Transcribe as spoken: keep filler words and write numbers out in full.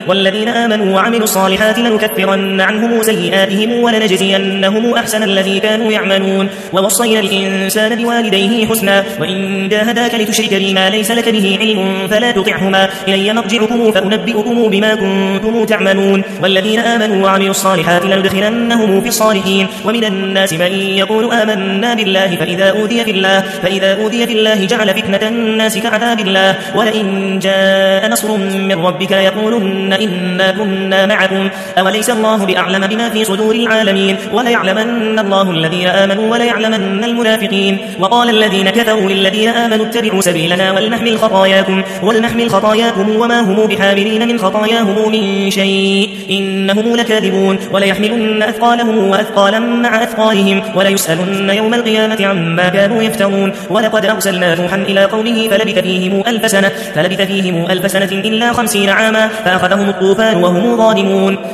والذين آمنوا وعملوا الصالحات لنكفرن عنهم سيئاتهم ولنجزينهم أحسن الذي كانوا يعملون. ووصينا الإنسان بوالديه حسنا وإن جاهداك لتشرك بما ليس لك به علم فلا تطعهما إلي مرجعكم فأنبئكم بما كنتم تعملون. والذين آمنوا وعملوا الصالحات لندخلنهم في الصالحين. ومن الناس من يقول آمنا بالله فإذا أوذي في الله فإذا أوذي في الله جعل فتنة الناس كعذاب الله ولئن جاء نصر من ربك يقولن إنا كنا معكم أوليس الله بأعلم بما في صدور العالمين وليعلمن الله الذين آمنوا وليعلمن المنافقين. وقال الذين كفروا للذين آمنوا اتبعوا سبيلنا ولنحمل خطاياكم ولنحمل خطاياكم وما هم بحاملين من خطاياهم من شيء إنهم لكاذبون. وليحملن أثقالهم وأثقالا مع أثقالهم وليسألن يوم القيامة عما كانوا يفترون. ولقد أرسلنا نوحا إلى قومه فلبث فيهم ألف سنة فلبث فيهم ألف سنة إلا خمسين عاما فأخذهم الطوفان وهم ظالمون.